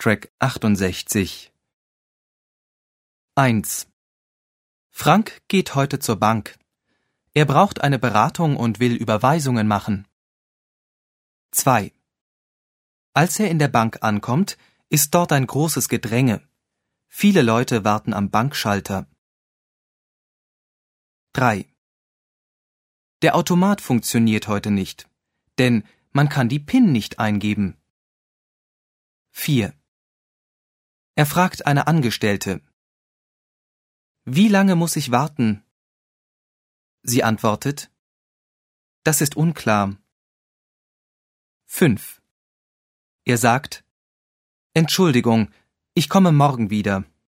Track 68. 1. Frank geht heute zur Bank. Er braucht eine Beratung und will Überweisungen machen. 2. Als er in der Bank ankommt, ist dort ein großes Gedränge. Viele Leute warten am Bankschalter. 3. Der Automat funktioniert heute nicht, denn man kann die PIN nicht eingeben. 4. Er fragt eine Angestellte: Wie lange muss ich warten? Sie antwortet: Das ist unklar. 5. Er sagt: Entschuldigung, ich komme morgen wieder.